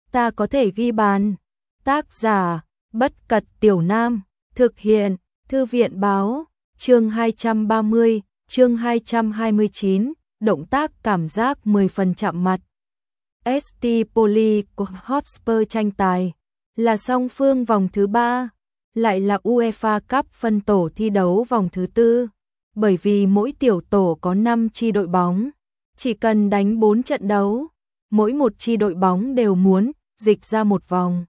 ta có thể ghi bàn. Tác giả, Bất Cật Tiểu Nam, thực hiện, Thư viện Báo, chương 230, chương 229, động tác cảm giác 10 phần chạm mặt. ST Poli Hotspur tranh tài, là song phương vòng thứ 3, lại là UEFA Cup phân tổ thi đấu vòng thứ 4, bởi vì mỗi tiểu tổ có 5 chi đội bóng, chỉ cần đánh 4 trận đấu, mỗi một chi đội bóng đều muốn dịch ra một vòng.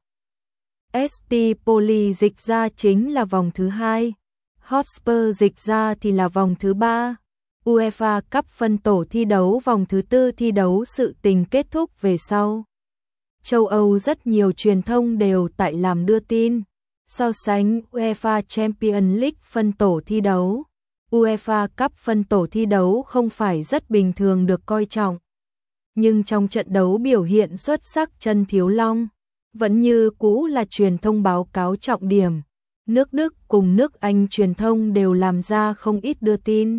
ST Poli dịch ra chính là vòng thứ 2, Hotspur dịch ra thì là vòng thứ 3. UEFA Cup phân tổ thi đấu vòng thứ 4 thi đấu sự tình kết thúc về sau. Châu Âu rất nhiều truyền thông đều tại làm đưa tin, so sánh UEFA Champions League phân tổ thi đấu. UEFA Cup phân tổ thi đấu không phải rất bình thường được coi trọng. Nhưng trong trận đấu biểu hiện xuất sắc Trần Thiếu Long, vẫn như cũ là truyền thông báo cáo trọng điểm. Nước Đức cùng nước Anh truyền thông đều làm ra không ít đưa tin.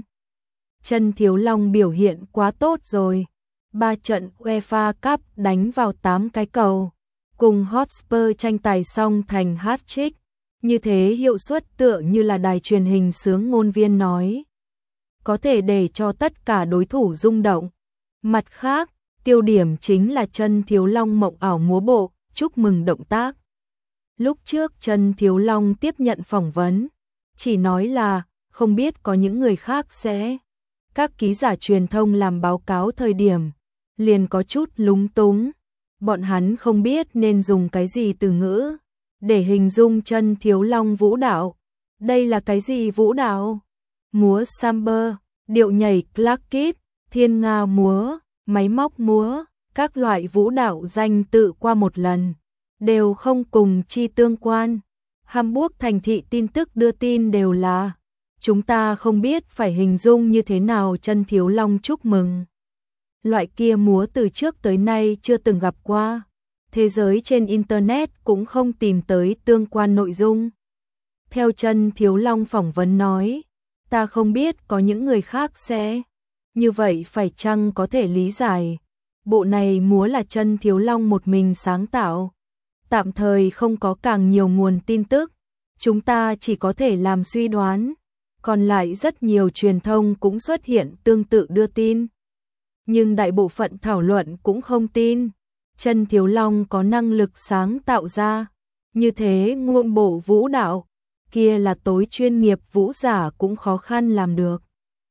Trần Thiếu Long biểu hiện quá tốt rồi. 3 trận UEFA Cup đánh vào 8 cái cầu. Cùng Hotspur tranh tài xong thành hat-trick. Như thế hiệu suất tựa như là đài truyền hình xướng ngôn viên nói. Có thể để cho tất cả đối thủ rung động. Mặt khác, tiêu điểm chính là Trần Thiếu Long mộng ảo múa bộ, chúc mừng động tác. Lúc trước Trần Thiếu Long tiếp nhận phỏng vấn, chỉ nói là không biết có những người khác sẽ. Các ký giả truyền thông làm báo cáo thời điểm, liền có chút lúng túng. Bọn hắn không biết nên dùng cái gì từ ngữ để hình dung Trần Thiếu Long vũ đạo. Đây là cái gì vũ đạo? Múa samba, điệu nhảy classic, thiên nga múa, máy móc múa, các loại vũ đạo danh tự qua một lần, đều không cùng chi tương quan. Hamburg thành thị tin tức đưa tin đều là chúng ta không biết phải hình dung như thế nào Trần Thiếu Long chúc mừng. Loại kia múa từ trước tới nay chưa từng gặp qua. Thế giới trên Internet cũng không tìm tới tương quan nội dung. Theo Trần Thiếu Long phỏng vấn nói, ta không biết có những người khác sẽ. Như vậy phải chăng có thể lý giải, bộ này múa là Trần Thiếu Long một mình sáng tạo. Tạm thời không có càng nhiều nguồn tin tức, chúng ta chỉ có thể làm suy đoán. Còn lại rất nhiều truyền thông cũng xuất hiện tương tự đưa tin. Nhưng đại bộ phận thảo luận cũng không tin Trần Thiếu Long có năng lực sáng tạo ra như thế ngôn bộ vũ đạo, kia là tối chuyên nghiệp vũ giả cũng khó khăn làm được.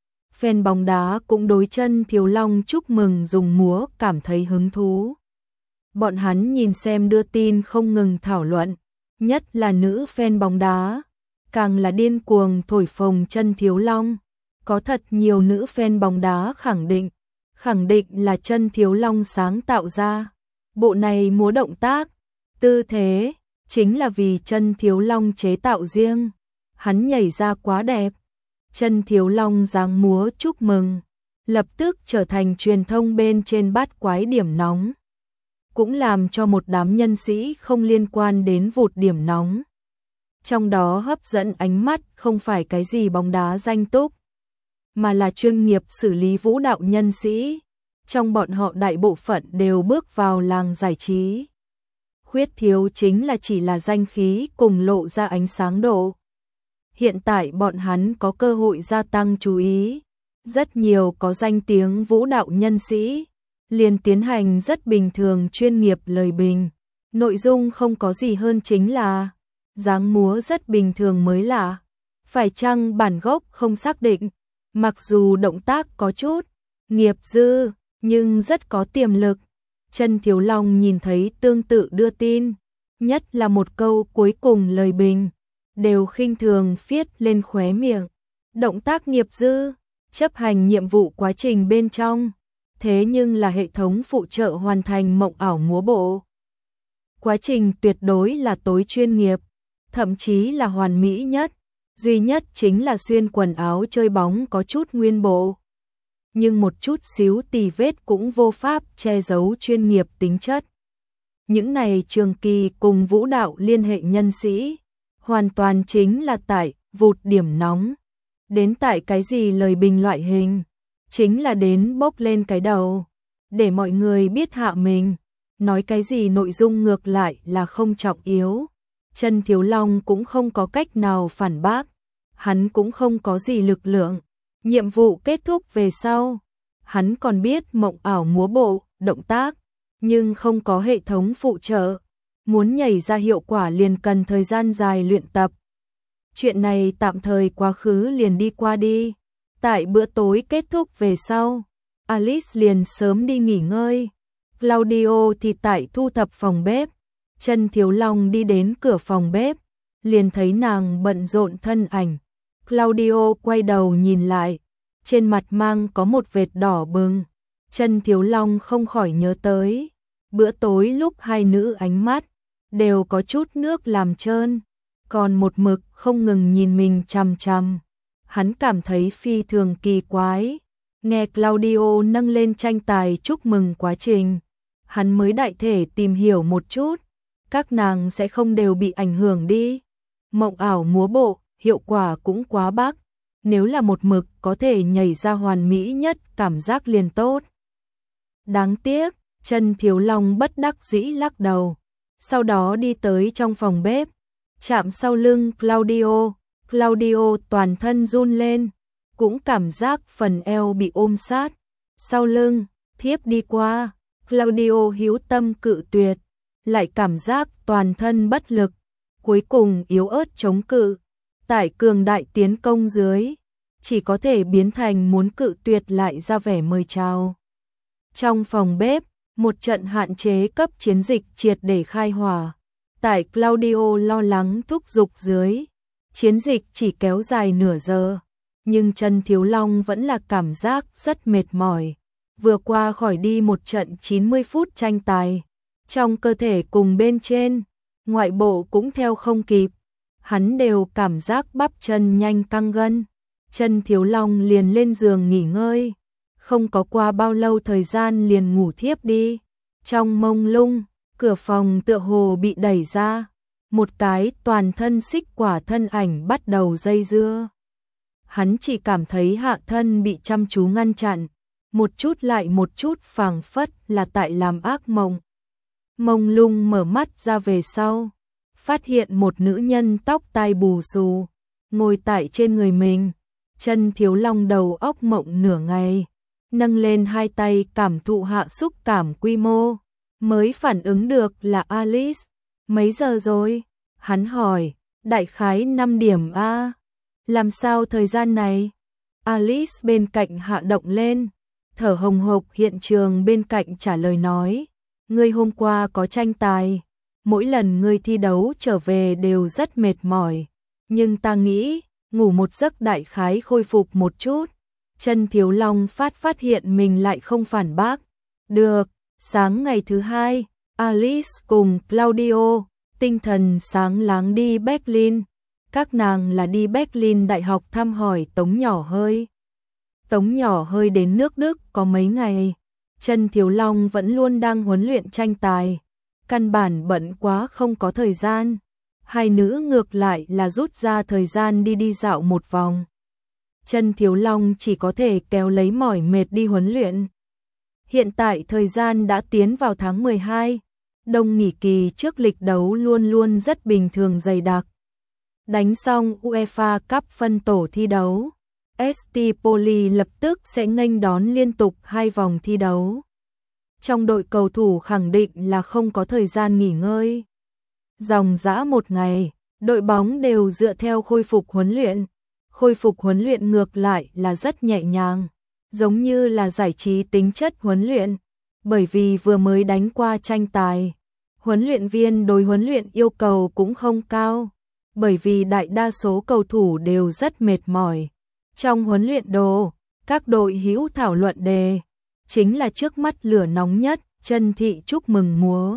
Fan bóng đá cũng đối Trần Thiếu Long chúc mừng dùng múa cảm thấy hứng thú. Bọn hắn nhìn xem đưa tin không ngừng thảo luận, nhất là nữ fan bóng đá, càng là điên cuồng thổi phồng Trần Thiếu Long. Có thật nhiều nữ fan bóng đá khẳng định là Trần Thiếu Long sáng tạo ra. Bộ này múa động tác, tư thế, chính là vì Trần Thiếu Long chế tạo riêng. Hắn nhảy ra quá đẹp. Trần Thiếu Long dáng múa chúc mừng, lập tức trở thành truyền thông bên trên bát quái điểm nóng. Cũng làm cho một đám nhân sĩ không liên quan đến vụt điểm nóng. Trong đó hấp dẫn ánh mắt không phải cái gì bóng đá danh túc, mà là chuyên nghiệp xử lý vũ đạo nhân sĩ. Trong bọn họ đại bộ phận đều bước vào làng giải trí. Khuyết thiếu chính là chỉ là danh khí cùng lộ ra ánh sáng độ. Hiện tại bọn hắn có cơ hội gia tăng chú ý. Rất nhiều có danh tiếng vũ đạo nhân sĩ liền tiến hành rất bình thường chuyên nghiệp lời bình. Nội dung không có gì hơn chính là dáng múa rất bình thường mới lạ. Phải chăng bản gốc không xác định. Mặc dù động tác có chút nghiệp dư, nhưng rất có tiềm lực. Trần Thiếu Long nhìn thấy tương tự đưa tin, nhất là một câu cuối cùng lời bình, đều khinh thường viết lên khóe miệng. Động tác nghiệp dư, chấp hành nhiệm vụ quá trình bên trong, thế nhưng là hệ thống phụ trợ hoàn thành mộng ảo múa bộ. Quá trình tuyệt đối là tối chuyên nghiệp, thậm chí là hoàn mỹ nhất, duy nhất chính là xuyên quần áo chơi bóng có chút nguyên bộ. Nhưng một chút xíu tì vết cũng vô pháp che giấu chuyên nghiệp tính chất. Những này trường kỳ cùng vũ đạo liên hệ nhân sĩ, hoàn toàn chính là tại vụt điểm nóng. Đến tại cái gì lời bình loại hình, chính là đến bốc lên cái đầu, để mọi người biết hạ mình. nói cái gì nội dung ngược lại là không trọng yếu. Trần Thiếu Long cũng không có cách nào phản bác, hắn cũng không có gì lực lượng. Nhiệm vụ kết thúc về sau, hắn còn biết mộng ảo múa bộ, động tác, nhưng không có hệ thống phụ trợ. Muốn nhảy ra hiệu quả liền cần thời gian dài luyện tập. Chuyện này tạm thời quá khứ liền đi qua đi. Tại bữa tối kết thúc về sau, Alice liền sớm đi nghỉ ngơi. Claudio thì tại thu thập phòng bếp. Trần Thiếu Long đi đến cửa phòng bếp, liền thấy nàng bận rộn thân ảnh. Claudio quay đầu nhìn lại, trên mặt mang có một vệt đỏ bừng. Trần Thiếu Long không khỏi nhớ tới bữa tối lúc hai nữ ánh mắt đều có chút nước làm trơn, còn một mực không ngừng nhìn mình chằm chằm. Hắn cảm thấy phi thường kỳ quái. Nghe Claudio nâng lên tranh tài chúc mừng quá trình, hắn mới đại thể tìm hiểu một chút. Các nàng sẽ không đều bị ảnh hưởng đi. Mộng ảo múa bộ, hiệu quả cũng quá bác. Nếu là một mực có thể nhảy ra hoàn mỹ nhất cảm giác liền tốt. Đáng tiếc, Trần Thiếu Long bất đắc dĩ lắc đầu. Sau đó đi tới trong phòng bếp, chạm sau lưng Claudio. Claudio toàn thân run lên, cũng cảm giác phần eo bị ôm sát. Sau lưng, thiếp đi qua, Claudio hữu tâm cự tuyệt, lại cảm giác toàn thân bất lực, cuối cùng yếu ớt chống cự. Tại cường đại tiến công dưới, chỉ có thể biến thành muốn cự tuyệt lại ra vẻ mời chào. Trong phòng bếp, một trận hạn chế cấp chiến dịch triệt để khai hỏa. Tại Claudio lo lắng thúc giục dưới, chiến dịch chỉ kéo dài nửa giờ, nhưng Trần Thiếu Long vẫn là cảm giác rất mệt mỏi. Vừa qua khỏi đi một trận 90 phút tranh tài, trong cơ thể cùng bên trên, ngoại bộ cũng theo không kịp, hắn đều cảm giác bắp chân nhanh căng gân. Trần Thiếu Long liền lên giường nghỉ ngơi, không có qua bao lâu thời gian liền ngủ thiếp đi. Trong mông lung, cửa phòng tựa hồ bị đẩy ra, một cái toàn thân xích quả thân ảnh bắt đầu dây dưa. Hắn chỉ cảm thấy hạ thân bị chăm chú ngăn chặn, một chút lại một chút phảng phất là tại làm ác mộng. Mông lung mở mắt ra về sau, phát hiện một nữ nhân tóc tai bù xù, ngồi tại trên người mình. Trần Thiếu Long đầu óc mộng nửa ngày, nâng lên hai tay cảm thụ hạ xúc cảm quy mô, mới phản ứng được là Alice. Mấy giờ rồi? Hắn hỏi. Đại khái 5 điểm a. Làm sao thời gian này? Alice bên cạnh hạ động lên, thở hồng hộc hiện trường bên cạnh trả lời nói. Ngươi hôm qua có tranh tài, mỗi lần ngươi thi đấu trở về đều rất mệt mỏi, nhưng ta nghĩ, ngủ một giấc đại khái khôi phục một chút. Trần Thiếu Long phát hiện mình lại không phản bác. Được, sáng ngày thứ hai, Alice cùng Claudio, tinh thần sáng láng đi Berlin. Các nàng là đi Berlin Đại học thăm hỏi Tống Nhỏ Hơi. Tống Nhỏ Hơi đến nước Đức có mấy ngày. Trần Thiếu Long vẫn luôn đang huấn luyện tranh tài, căn bản bận quá không có thời gian. Hai nữ ngược lại là rút ra thời gian đi dạo một vòng. Trần Thiếu Long chỉ có thể kéo lấy mỏi mệt đi huấn luyện. Hiện tại thời gian đã tiến vào tháng 12, đông nghỉ kỳ trước lịch đấu luôn luôn rất bình thường dày đặc. Đánh xong UEFA Cup phân tổ thi đấu, ST Poli lập tức sẽ nghênh đón liên tục 2 vòng thi đấu. Trong đội cầu thủ khẳng định là không có thời gian nghỉ ngơi. Dòng dã một ngày, đội bóng đều dựa theo khôi phục huấn luyện. Khôi phục huấn luyện ngược lại là rất nhẹ nhàng, giống như là giải trí tính chất huấn luyện, bởi vì vừa mới đánh qua tranh tài. Huấn luyện viên đối huấn luyện yêu cầu cũng không cao, bởi vì đại đa số cầu thủ đều rất mệt mỏi. Trong huấn luyện đồ, các đội hữu thảo luận đề, chính là trước mắt lửa nóng nhất, Trần Thị chúc mừng múa.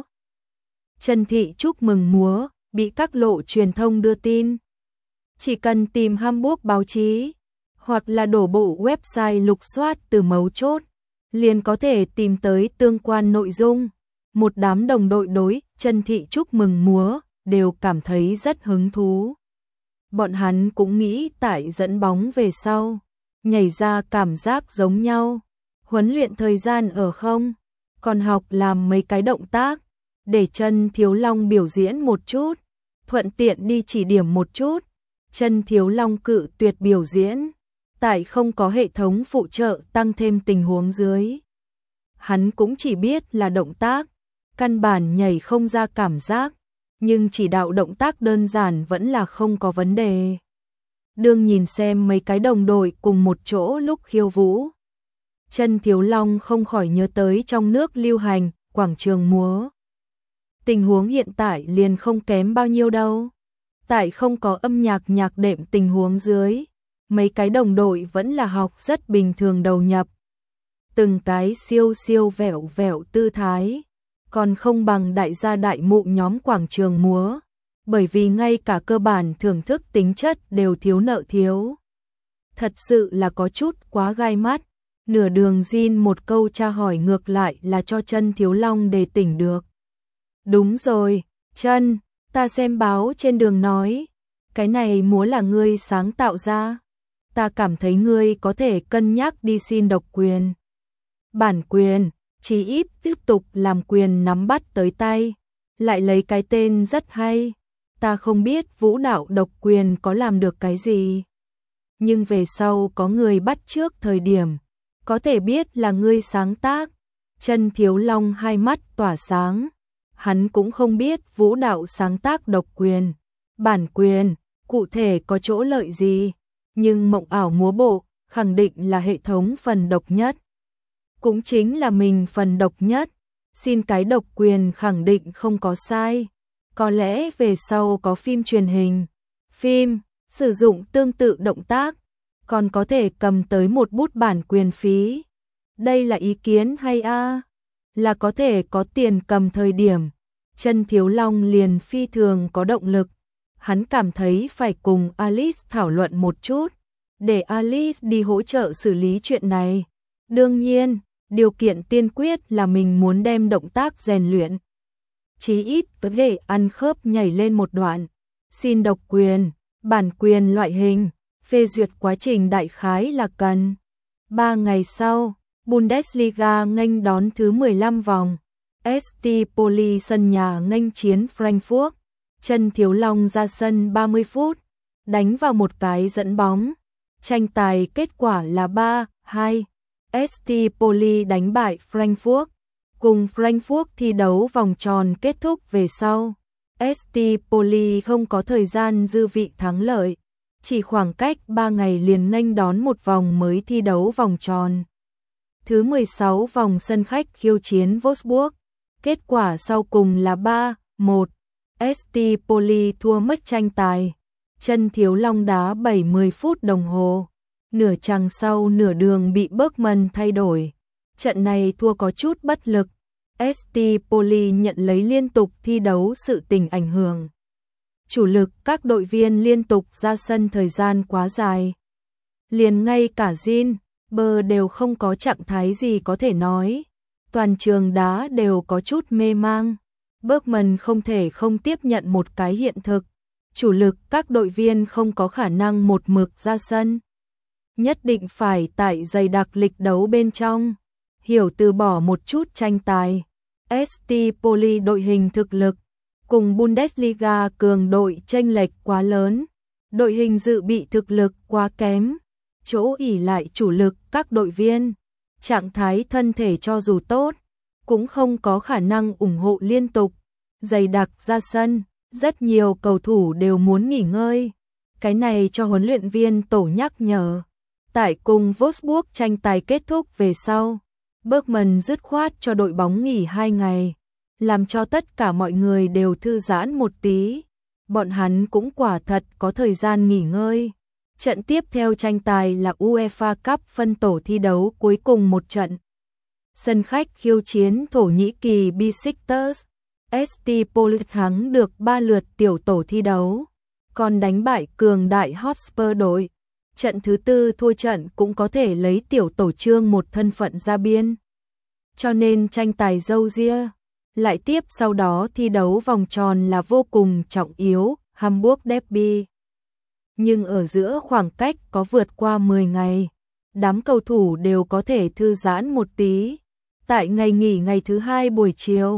Trần Thị chúc mừng múa, bị các lộ truyền thông đưa tin. Chỉ cần tìm Hamburg báo chí, hoặc là đổ bộ website lục soát từ mấu chốt, liền có thể tìm tới tương quan nội dung. Một đám đồng đội đối Trần Thị chúc mừng múa đều cảm thấy rất hứng thú. Bọn hắn cũng nghĩ tại dẫn bóng về sau, nhảy ra cảm giác giống nhau. Huấn luyện thời gian ở không, còn học làm mấy cái động tác, để Chân Thiếu Long biểu diễn một chút, thuận tiện đi chỉ điểm một chút. Chân Thiếu Long cự tuyệt biểu diễn, tại không có hệ thống phụ trợ tăng thêm tình huống dưới. Hắn cũng chỉ biết là động tác, căn bản nhảy không ra cảm giác, nhưng chỉ đạo động tác đơn giản vẫn là không có vấn đề. Đương nhìn xem mấy cái đồng đội cùng một chỗ lúc khiêu vũ, Chân Thiếu Long không khỏi nhớ tới trong nước lưu hành, quảng trường múa. Tình huống hiện tại liền không kém bao nhiêu đâu. Tại không có âm nhạc nhạc đệm tình huống dưới, mấy cái đồng đội vẫn là học rất bình thường đầu nhập. Từng cái siêu siêu vẹo vẹo tư thái, còn không bằng đại gia đại mụ nhóm quảng trường múa, bởi vì ngay cả cơ bản thưởng thức tính chất đều thiếu nợ thiếu. Thật sự là có chút quá gai mắt, nửa đường Jin một câu tra hỏi ngược lại là cho Chân Thiếu Long đề tỉnh được. Đúng rồi, Chân, ta xem báo trên đường nói, cái này múa là ngươi sáng tạo ra. Ta cảm thấy ngươi có thể cân nhắc đi xin độc quyền. Bản quyền, chí ít tiếp tục làm quyền nắm bắt tới tay, lại lấy cái tên rất hay. Ta không biết vũ đạo độc quyền có làm được cái gì, nhưng về sau có người bắt trước thời điểm, có thể biết là ngươi sáng tác. Chân Thiếu Long hai mắt tỏa sáng, hắn cũng không biết vũ đạo sáng tác độc quyền, bản quyền, cụ thể có chỗ lợi gì, nhưng mộng ảo múa bộ, khẳng định là hệ thống phần độc nhất. Cũng chính là mình phần độc nhất, xin cái độc quyền khẳng định không có sai. Có lẽ về sau có phim truyền hình, phim, sử dụng tương tự động tác, còn có thể cầm tới một bút bản quyền phí. Đây là ý kiến hay a? Là có thể có tiền cầm thời điểm. Chân Thiếu Long liền phi thường có động lực. Hắn cảm thấy phải cùng Alice thảo luận một chút, để Alice đi hỗ trợ xử lý chuyện này. Đương nhiên, điều kiện tiên quyết là mình muốn đem động tác rèn luyện. Chí ít có thể ăn khớp nhảy lên một đoạn. Xin độc quyền, bản quyền loại hình, phê duyệt quá trình đại khái là cần. 3 ngày sau, Bundesliga nghênh đón thứ 15 vòng. ST Poli sân nhà nghênh chiến Frankfurt. Chân Thiếu Long ra sân 30 phút, đánh vào một cái dẫn bóng. Tranh tài kết quả là 3-2. ST Poli đánh bại Frankfurt. Cùng Frankfurt thi đấu vòng tròn kết thúc về sau. ST Poli không có thời gian dư vị thắng lợi, chỉ khoảng cách 3 ngày liền nghênh đón một vòng mới thi đấu vòng tròn. Thứ 16 vòng sân khách khiêu chiến Wolfsburg. Kết quả sau cùng là 3-1. ST Poli thua mất tranh tài. Chân Thiếu Long đá 70 phút đồng hồ. Nửa chặng sau nửa đường bị Bergman thay đổi. Trận này thua có chút bất lực. ST Poli nhận lấy liên tục thi đấu sự tình ảnh hưởng. Chủ lực các đội viên liên tục ra sân thời gian quá dài. Liền ngay cả Jin, Bơ đều không có trạng thái gì có thể nói. Toàn trường đá đều có chút mê mang. Bergman không thể không tiếp nhận một cái hiện thực. Chủ lực các đội viên không có khả năng một mực ra sân. Nhất định phải tại dày đặc lịch đấu bên trong. Hiểu từ bỏ một chút tranh tài. ST Poli đội hình thực lực cùng Bundesliga cường đội chênh lệch quá lớn. Đội hình dự bị thực lực quá kém. Chỗ ỷ lại chủ lực các đội viên. Trạng thái thân thể cho dù tốt, cũng không có khả năng ủng hộ liên tục. Dày đặc ra sân, rất nhiều cầu thủ đều muốn nghỉ ngơi. Cái này cho huấn luyện viên tổ nhắc nhở. Tại cùng Wolfsburg tranh tài kết thúc về sau, Bergman dứt khoát cho đội bóng nghỉ 2 ngày, làm cho tất cả mọi người đều thư giãn một tí. Bọn hắn cũng quả thật có thời gian nghỉ ngơi. Trận tiếp theo tranh tài là UEFA Cup phân tổ thi đấu cuối cùng một trận. Sân khách khiêu chiến Thổ Nhĩ Kỳ Besiktas. ST Poli thắng được 3 lượt tiểu tổ thi đấu, còn đánh bại cường đại Hotspur đội. Trận thứ tư thua trận cũng có thể lấy tiểu tổ chương một thân phận ra biên. Cho nên tranh tài râu ria. Lại tiếp sau đó thi đấu vòng tròn là vô cùng trọng yếu, Hamburg Derby. Nhưng ở giữa khoảng cách có vượt qua 10 ngày, đám cầu thủ đều có thể thư giãn một tí. Tại ngày nghỉ ngày thứ 2 buổi chiều,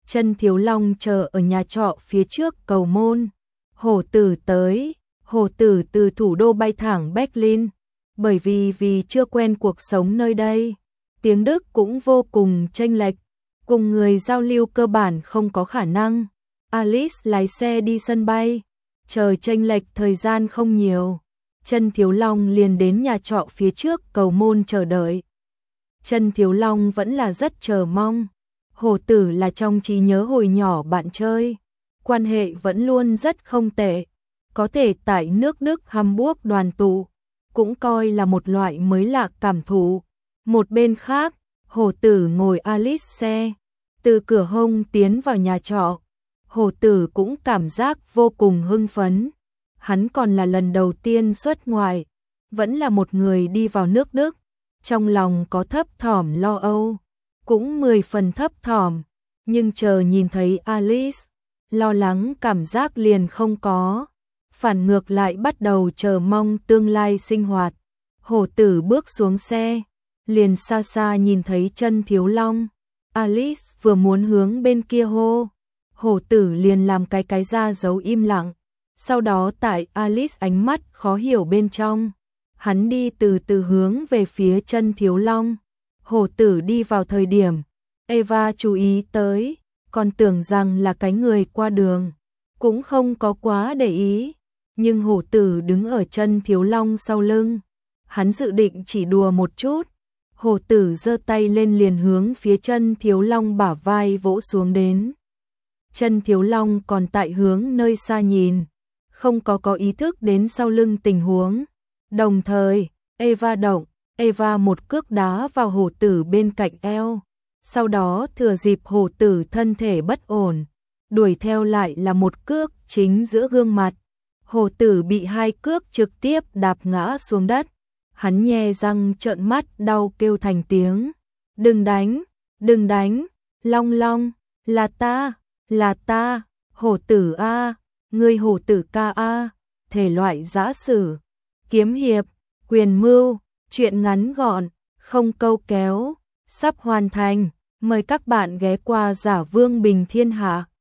Chân Thiếu Long chờ ở nhà trọ phía trước cầu môn. Hổ tử tới, hổ tử từ thủ đô bay thẳng Berlin, bởi vì chưa quen cuộc sống nơi đây, tiếng Đức cũng vô cùng chênh lệch, cùng người giao lưu cơ bản không có khả năng. Alice lái xe đi sân bay, trời chênh lệch thời gian không nhiều, Chân Thiếu Long liền đến nhà trọ phía trước cầu môn chờ đợi. Chân Thiếu Long vẫn là rất chờ mong. Hổ tử là trong trí nhớ hồi nhỏ bạn chơi, quan hệ vẫn luôn rất không tệ, có thể tại nước Đức Hamburg đoàn tụ, cũng coi là một loại mới lạ cảm thụ. Một bên khác, hổ tử ngồi Alice xe, từ cửa hông tiến vào nhà trọ. Hổ tử cũng cảm giác vô cùng hưng phấn. Hắn còn là lần đầu tiên xuất ngoại, vẫn là một người đi vào nước Đức, trong lòng có thấp thỏm lo âu, cũng 10 phần thấp thỏm, nhưng chờ nhìn thấy Alice, lo lắng cảm giác liền không có, phản ngược lại bắt đầu chờ mong tương lai sinh hoạt. Hổ tử bước xuống xe, liền xa xa nhìn thấy Chân Thiếu Long. Alice vừa muốn hướng bên kia hô, hổ tử liền làm cái ra dấu im lặng. Sau đó tại Alice ánh mắt khó hiểu bên trong, hắn đi từ từ hướng về phía Chân Thiếu Long. Hổ tử đi vào thời điểm Eva chú ý tới, còn tưởng rằng là cái người qua đường, cũng không có quá để ý, nhưng hổ tử đứng ở Chân Thiếu Long sau lưng, hắn dự định chỉ đùa một chút. Hổ tử giơ tay lên liền hướng phía Chân Thiếu Long bả vai vỗ xuống đến. Chân Thiếu Long còn tại hướng nơi xa nhìn, không có ý thức đến sau lưng tình huống. Đồng thời, Eva động, Eva một cước đá vào hổ tử bên cạnh eo, sau đó thừa dịp hổ tử thân thể bất ổn, đuổi theo lại là một cước chính giữa gương mặt. Hổ tử bị hai cước trực tiếp đạp ngã xuống đất, hắn nhe răng trợn mắt đau kêu thành tiếng. Đừng đánh, đừng đánh, Long Long, là ta, hổ tử a, ngươi hổ tử ca a. Thể loại giã sử, kiếm hiệp, quyền mưu, truyện ngắn gọn, không câu kéo, sắp hoàn thành. Mời các bạn ghé qua Giả Vương Bình Thiên Hạ.